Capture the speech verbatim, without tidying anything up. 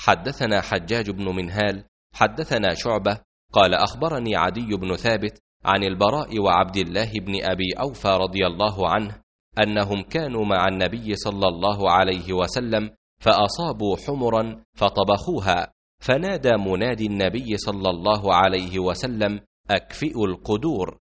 حدثنا حجاج بن منهال حدثنا شعبة قال أخبرني عدي بن ثابت عن البراء وعبد الله بن أبي أوفى رضي الله عنه أنهم كانوا مع النبي صلى الله عليه وسلم فأصابوا حمرا فطبخوها، فنادى منادي النبي صلى الله عليه وسلم: أكفئوا القدور.